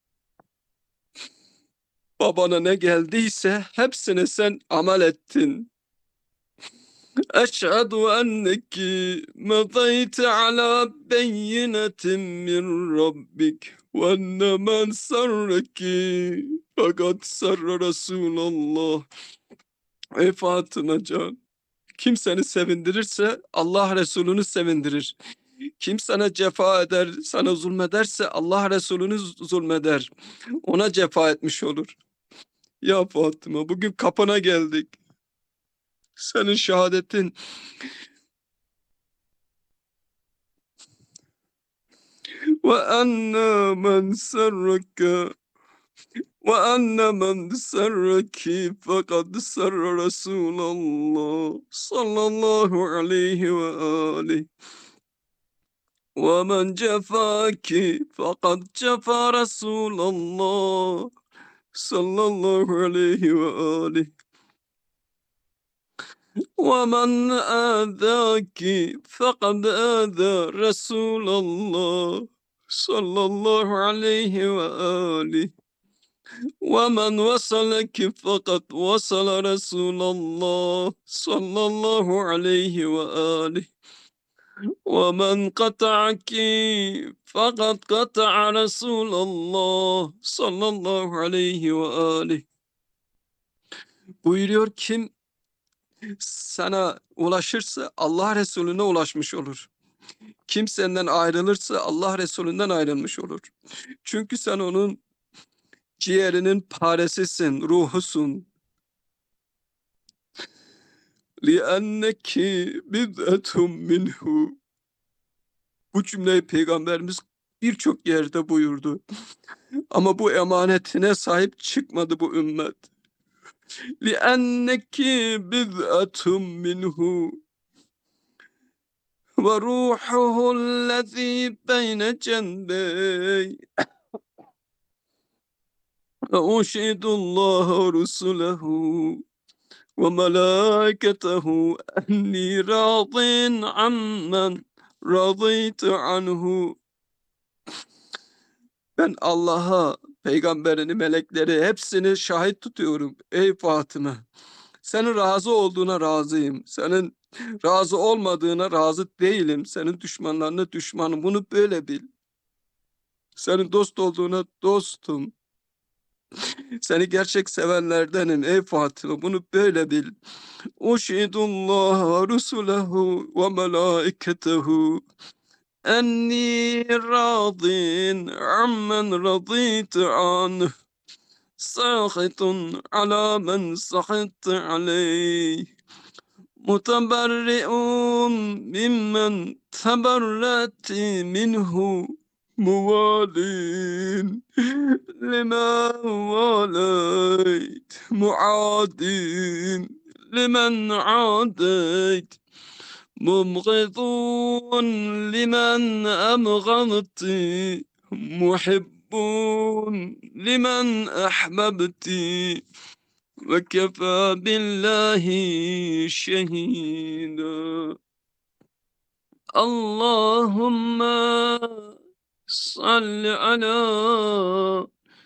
babana ne geldiyse hepsini sen amel ettin. Eşhedü enneki medayte ala beyinetin min rabbik ve enne men sarraki fakat sarra Resulallah. Ey Fatıma can, kim seni sevindirirse Allah Resulü'nü sevindirir. Kim sana cefa eder, sana zulmederse Allah Resulü'nü zulmeder. Ona cefa etmiş olur. Ya Fatıma, bugün kapına geldik. Senin şehadetin. Ve enne men serreke ve enne men serreki fekad serre Resulallah sallallahu aleyhi ve aleyhi. ومن جفاك فقد جفا رسول الله صلى الله عليه وآله ومن آذاك فقد آذى رسول الله صلى الله عليه وآله ومن وصلك فقد وصل رسول الله صلى الله عليه وآله ومن قطعك فقد قطع رسول الله sallallahu aleyhi ve aleyhi. Buyuruyor kim sana ulaşırsa Allah Resulüne ulaşmış olur. Kim senden ayrılırsa Allah Resulünden ayrılmış olur. Çünkü sen onun ciğerinin paresisin, ruhusun. لِأَنَّكِ بِذَّةٌ minhu. Bu cümleyi Peygamberimiz birçok yerde buyurdu. Ama bu emanetine sahip çıkmadı bu ümmet. لِأَنَّكِ بِذْءَةٌ مِّنْهُ وَرُوحُهُ الَّذ۪ي بَيْنَ جَنْبَيْهِ وَأُشْهِدُ اللّٰهَ رُسُلَهُ وَمَلَائِكَتَهُ أَنِّي رَاضٍ عَمَّنْ رَضِيتُ عَنْهُ. Ben Allah'a, peygamberini, melekleri hepsini şahit tutuyorum. Ey Fatıma, senin razı olduğuna razıyım. Senin razı olmadığına razı değilim. Senin düşmanlarına düşmanım. Bunu böyle bil. Senin dost olduğuna dostum. Seni gerçek sevenlerdenim ey Fatıma, bunu böyle bil. Uşhidullah rusulehu ve melaiketehu enni radin ammen radîtu anh sâhitun alâ men sahittu aleyh muteberri'un mimmen teberreti minhu muvalin limen valeyt muadin limen adeyt mubgidun limen emgadti muhibbun limen ahbabti ve kefâ billahi şehîdâ. Allahümme salli ala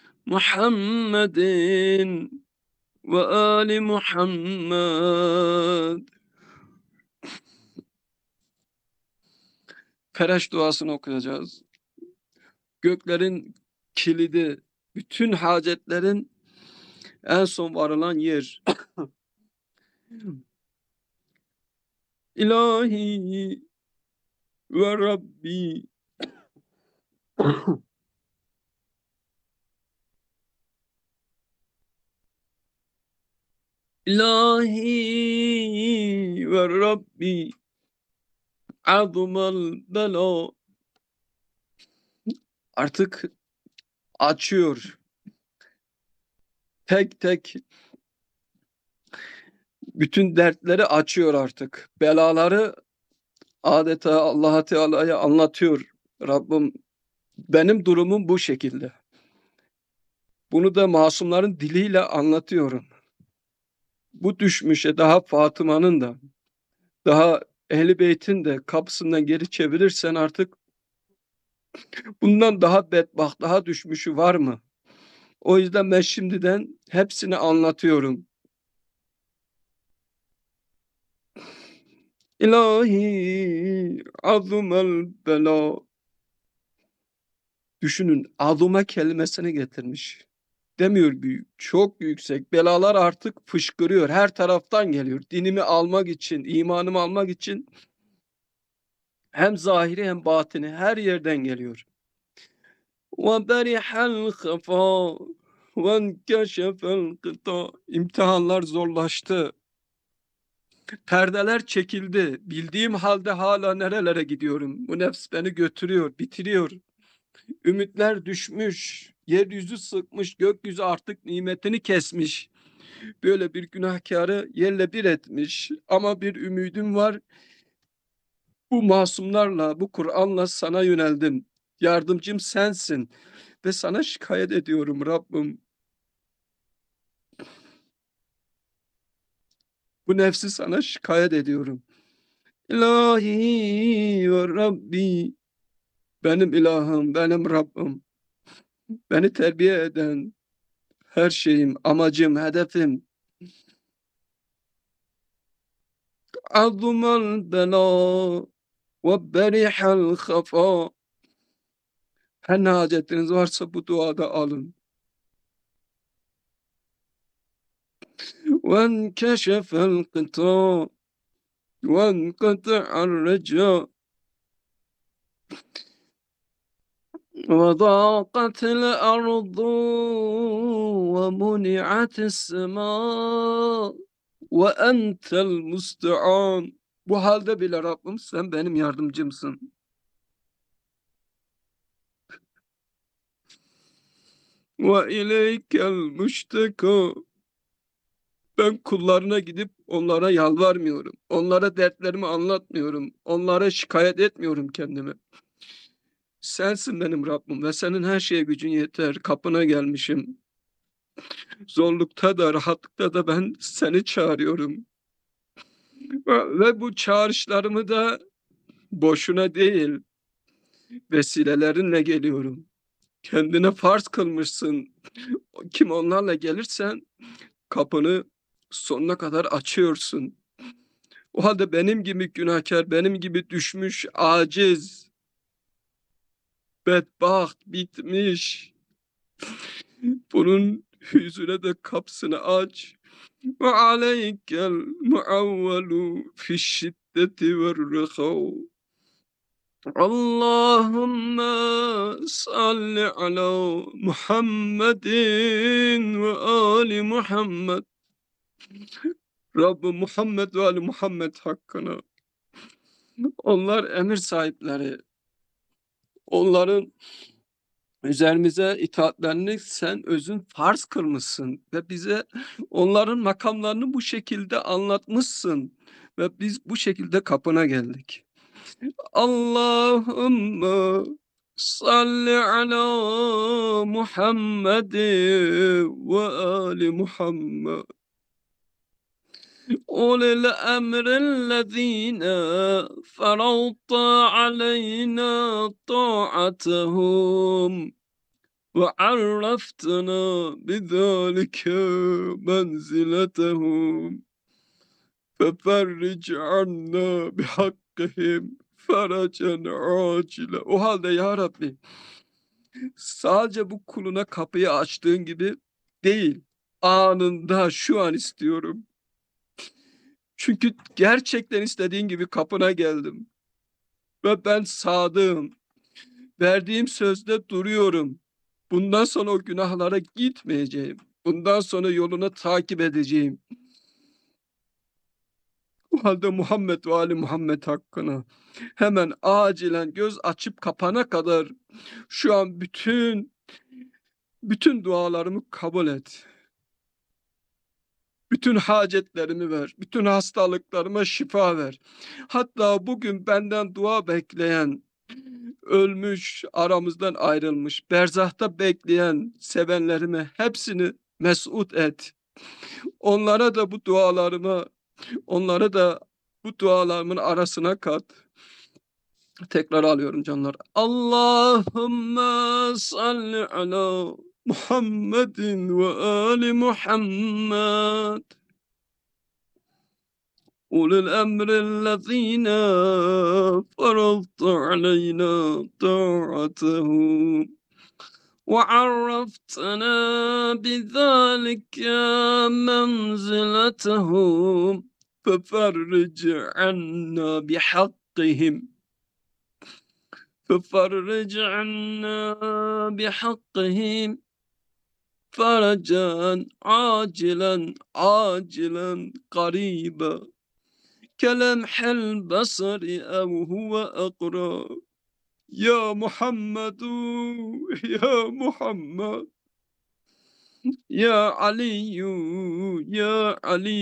Muhammedin ve ali Muhammed. Fereş duasını okuyacağız. Göklerin kilidi, bütün hacetlerin en son varılan yer. İlahi ve Rabbi. İlahi ve Rabbi. Azumal bela. Artık açıyor. Tek tek bütün dertleri açıyor artık. Belaları adeta Allah Teala'ya anlatıyor. Rabbim, benim durumum bu şekilde. Bunu da masumların diliyle anlatıyorum. Bu düşmüşe daha Fatıma'nın da, daha Ehl-i Beyt'in de kapısından geri çevirirsen artık bundan daha bedbaht, daha düşmüşü var mı? O yüzden ben şimdiden hepsini anlatıyorum. İlahi azumel bela. Düşünün, azuma kelimesini getirmiş. Demiyor büyük, çok yüksek. Belalar artık fışkırıyor, her taraftan geliyor. Dinimi almak için, imanımı almak için hem zahiri hem batini her yerden geliyor. وَبَرِحَ الْخَفَا وَانْكَشَفَ الْقِطَى. İmtihanlar zorlaştı. Perdeler çekildi. Bildiğim halde hala nerelere gidiyorum? Bu nefs beni götürüyor, bitiriyor. Ümitler düşmüş. Yeryüzü sıkmış, gökyüzü artık nimetini kesmiş. Böyle bir günahkarı yerle bir etmiş. Ama bir ümidim var. Bu masumlarla, bu Kur'an'la sana yöneldim. Yardımcım sensin. Ve sana şikayet ediyorum Rabbim. Bu nefsi sana şikayet ediyorum. İlahi ve Rabbi. Benim ilahım, benim Rabbim. Beni terbiye eden her şeyim, amacım, hedefim. Azumal bela ve berihal hafa. Her ne hacetiniz varsa bu duada alın. Ve enkeşefel kıta ve enkata'ar reca ve dâqatil ardu ve muni'atis semâ ve entel musta'an. Bu halde bile Rabbim sen benim yardımcımsın. Ve ileykel müştekâ. Ben kullarına gidip onlara yalvarmıyorum. Onlara dertlerimi anlatmıyorum. Onlara şikayet etmiyorum kendimi. Sensin benim Rabbim ve senin her şeye gücün yeter. Kapına gelmişim. Zorlukta da rahatlıkta da ben seni çağırıyorum. Ve, ve bu çağrışlarımı da boşuna değil, vesilelerinle geliyorum. Kendine farz kılmışsın. Kim onlarla gelirsen kapını sonuna kadar açıyorsun. O halde benim gibi günahkar, benim gibi düşmüş, aciz, bedbaht, bitmiş, bunun Yüzüne de kapısını aç. Ve aleykel muavvelu fi'şiddeti ve'r-rehav. Allahümme salli ala Muhammedin ve ali Muhammed. Rabbim Muhammed ve ali Muhammed hakkına. Onlar emir sahipleri. Onların üzerimize itaatlerini sen özün farz kılmışsın ve bize onların makamlarını bu şekilde anlatmışsın ve biz bu şekilde kapına geldik. Allahümme salli ala Muhammedin ve ali Muhammed. أولي الأمر الذين فرضت علينا طاعتهم وعرفتنا بذلك منزلتهم ففرج عنا بحقهم فرجا عاجلا. O halde ya Rabbi, sadece bu kuluna kapıyı açtığın gibi değil, anında şu an istiyorum. Çünkü gerçekten istediğin gibi kapına geldim ve ben sadığım. Verdiğim sözde duruyorum. Bundan sonra o günahlara gitmeyeceğim. Bundan sonra yolunu takip edeceğim. O halde Muhammed ve Ali Muhammed hakkına hemen acilen göz açıp kapana kadar şu an bütün bütün dualarımı kabul et. Bütün hacetlerimi ver. Bütün hastalıklarıma şifa ver. Hatta bugün benden dua bekleyen, ölmüş, aramızdan ayrılmış, berzahta bekleyen sevenlerime hepsini mesut et. Onlara da bu dualarıma, onlara da bu dualarımın arasına kat. Tekrar alıyorum canlar. Allahümme salli ala Muhammedin ve ali Muhammed. أولي الأمر الذين فرضت علينا طاعتهم وعرفتنا بذلك منزلتهم ففرج عنا بحقهم ففرج عنا بحقهم فرجا عاجلا عاجلا قريبا كلمح البصر أو هو أقرب. Ya Muhammed, ya Muhammed, ya Ali, ya Ali,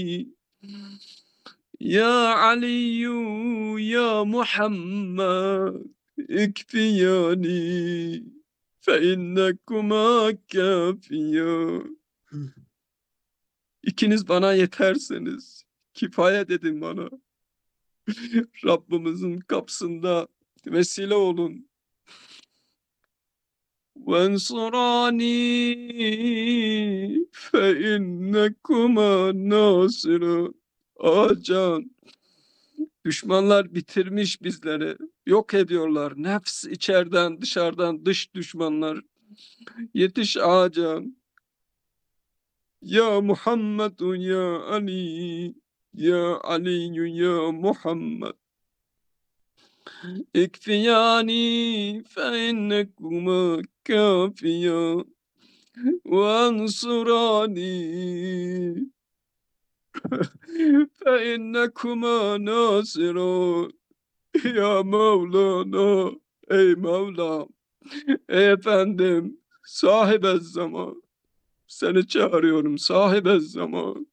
ya Ali, ya Muhammed, ikfiyani fe innekuma kafiya. İkiniz bana yeterseniz, kifayet edin bana. Rabbimizin kapısında vesile olun. وَانْصُرَانِي فَاِنَّكُمَا نَاصِرُونَ. Ah can, düşmanlar bitirmiş bizleri, yok ediyorlar. Nefs içeriden, dışarıdan, dış düşmanlar. Yetiş ah can. Ya Muhammed, ya Ali, ya Ali, ya Muhammed. İkfiyani fe innekuma kafiya وانصراني فإنكما ناصرون. Ya Mevlana, ey Mevlam, ey efendim, sahibe zaman, seni çağırıyorum sahibe zaman.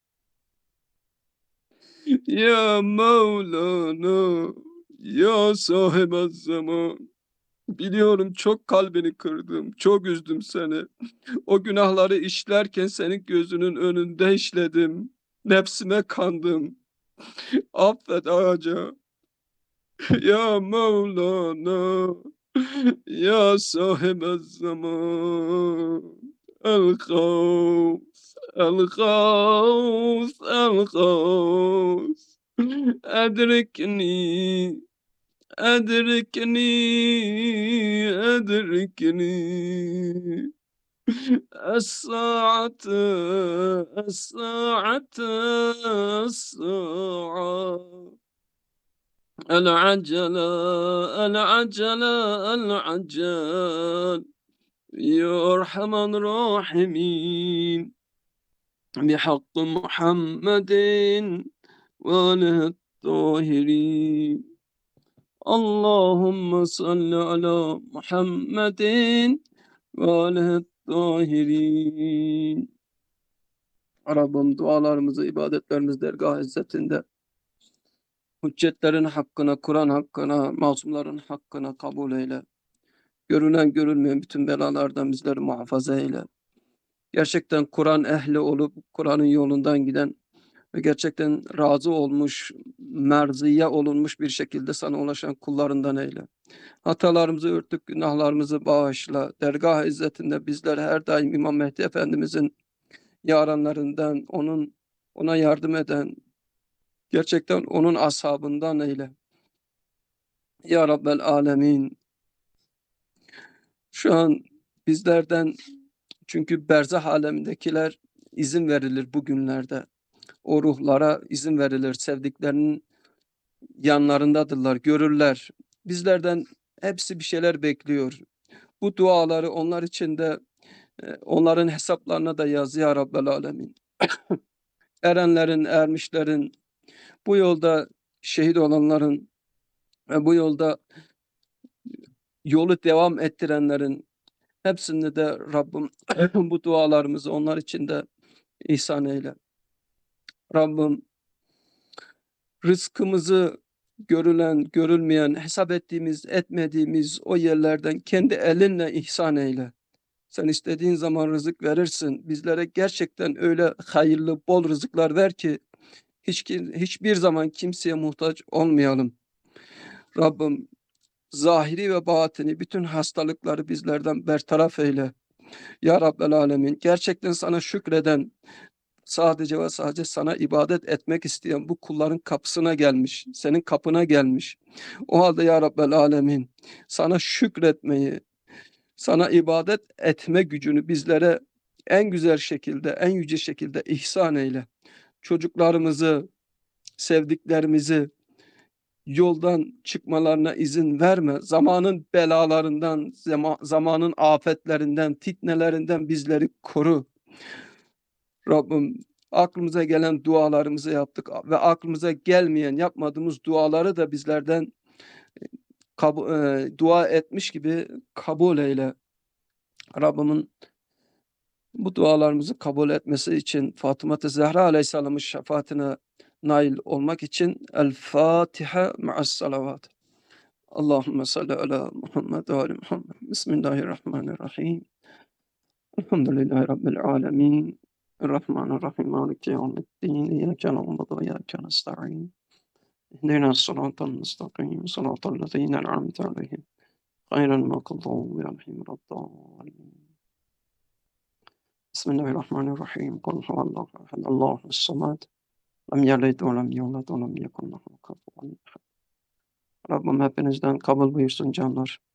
Ya Mevlana, ya sahibe zaman. Biliyorum çok kalbini kırdım, çok üzdüm seni. O günahları işlerken senin gözünün önünde işledim. Nefsime kandım. Affet ağaca. Ya Mevlana, ya sahibe zaman. El-Gavs, El-Gavs, El-Gavs. Edrikni, edrikni, edrikni. الساعة الساعة الساعة العجلة العجلة العجل يا أرحم الراحمين بحق محمد وآله الطاهرين اللهم صل على محمد وآله الطاهرين. Rabbim dualarımızı, ibadetlerimizi dergah izzetinde hüccetlerin hakkına, Kur'an hakkına, masumların hakkına kabul eyle. Görünen görülmeyen bütün belalardan bizleri muhafaza eyle. Gerçekten Kur'an ehli olup Kur'an'ın yolundan giden ve gerçekten razı olmuş, merziye olunmuş bir şekilde sana ulaşan kullarından eyle. Hatalarımızı örtük, günahlarımızı bağışla. Dergah izzetinde bizler her daim İmam Mehdi Efendimizin yaranlarından, onun ona yardım eden, gerçekten onun ashabından eyle. Ya Rabbel Alemin. Şu an bizlerden, çünkü berzah alemindekiler izin verilir bugünlerde. O ruhlara izin verilir. Sevdiklerinin yanlarındadırlar, görürler. Bizlerden hepsi bir şeyler bekliyor. Bu duaları onlar için de e, onların hesaplarına da yaz ya Rabbel Alemin. Erenlerin, ermişlerin, bu yolda şehit olanların ve bu yolda yolu devam ettirenlerin hepsini de Rabbim bu dualarımızı onlar için de ihsan eyle. Rabbim rızkımızı görülen, görülmeyen, hesap ettiğimiz, etmediğimiz o yerlerden kendi elinle ihsan eyle. Sen istediğin zaman rızık verirsin. Bizlere gerçekten öyle hayırlı, bol rızıklar ver ki hiç, hiçbir zaman kimseye muhtaç olmayalım. Rabbim zahiri ve batini bütün hastalıkları bizlerden bertaraf eyle. Ya Rabbel Alemin, gerçekten sana şükreden, sadece ve sadece sana ibadet etmek isteyen bu kulların kapısına gelmiş, senin kapına gelmiş. O halde ya Rabbel Alemin, sana şükretmeyi, sana ibadet etme gücünü bizlere en güzel şekilde, en yüce şekilde ihsan eyle. Çocuklarımızı, sevdiklerimizi yoldan çıkmalarına izin verme. Zamanın belalarından, zamanın afetlerinden, fitnelerinden bizleri koru. Rabbim aklımıza gelen dualarımızı yaptık ve aklımıza gelmeyen, yapmadığımız duaları da bizlerden kabul, e, dua etmiş gibi kabul eyle. Rabbimin bu dualarımızı kabul etmesi için Fatıma-ı Zehra Aleyhisselam'ın şefaatine nail olmak için El Fatiha ma'as salavat. Allahümme salli ala Muhammed ve ali Muhammed. Bismillahirrahmanirrahim. Elhamdülillahi Rabbil alemin. Errahmanirrahim. Maliki yevmiddin. İyyâke na'budu ve iyyâke nesta'in. İhdina sıratal mustakim. Sıratal lezîne en'amte aleyhim. Gayril mağdûbi aleyhim ve'd-dâllîn. Bismillahirrahmanirrahim. Kul huvallahu ehad. Allahus samad. Lem yelid ve lem yulad ve lem yekun lehu kufuven ehad. Rabbim hepinizden kabul buyursun canlar.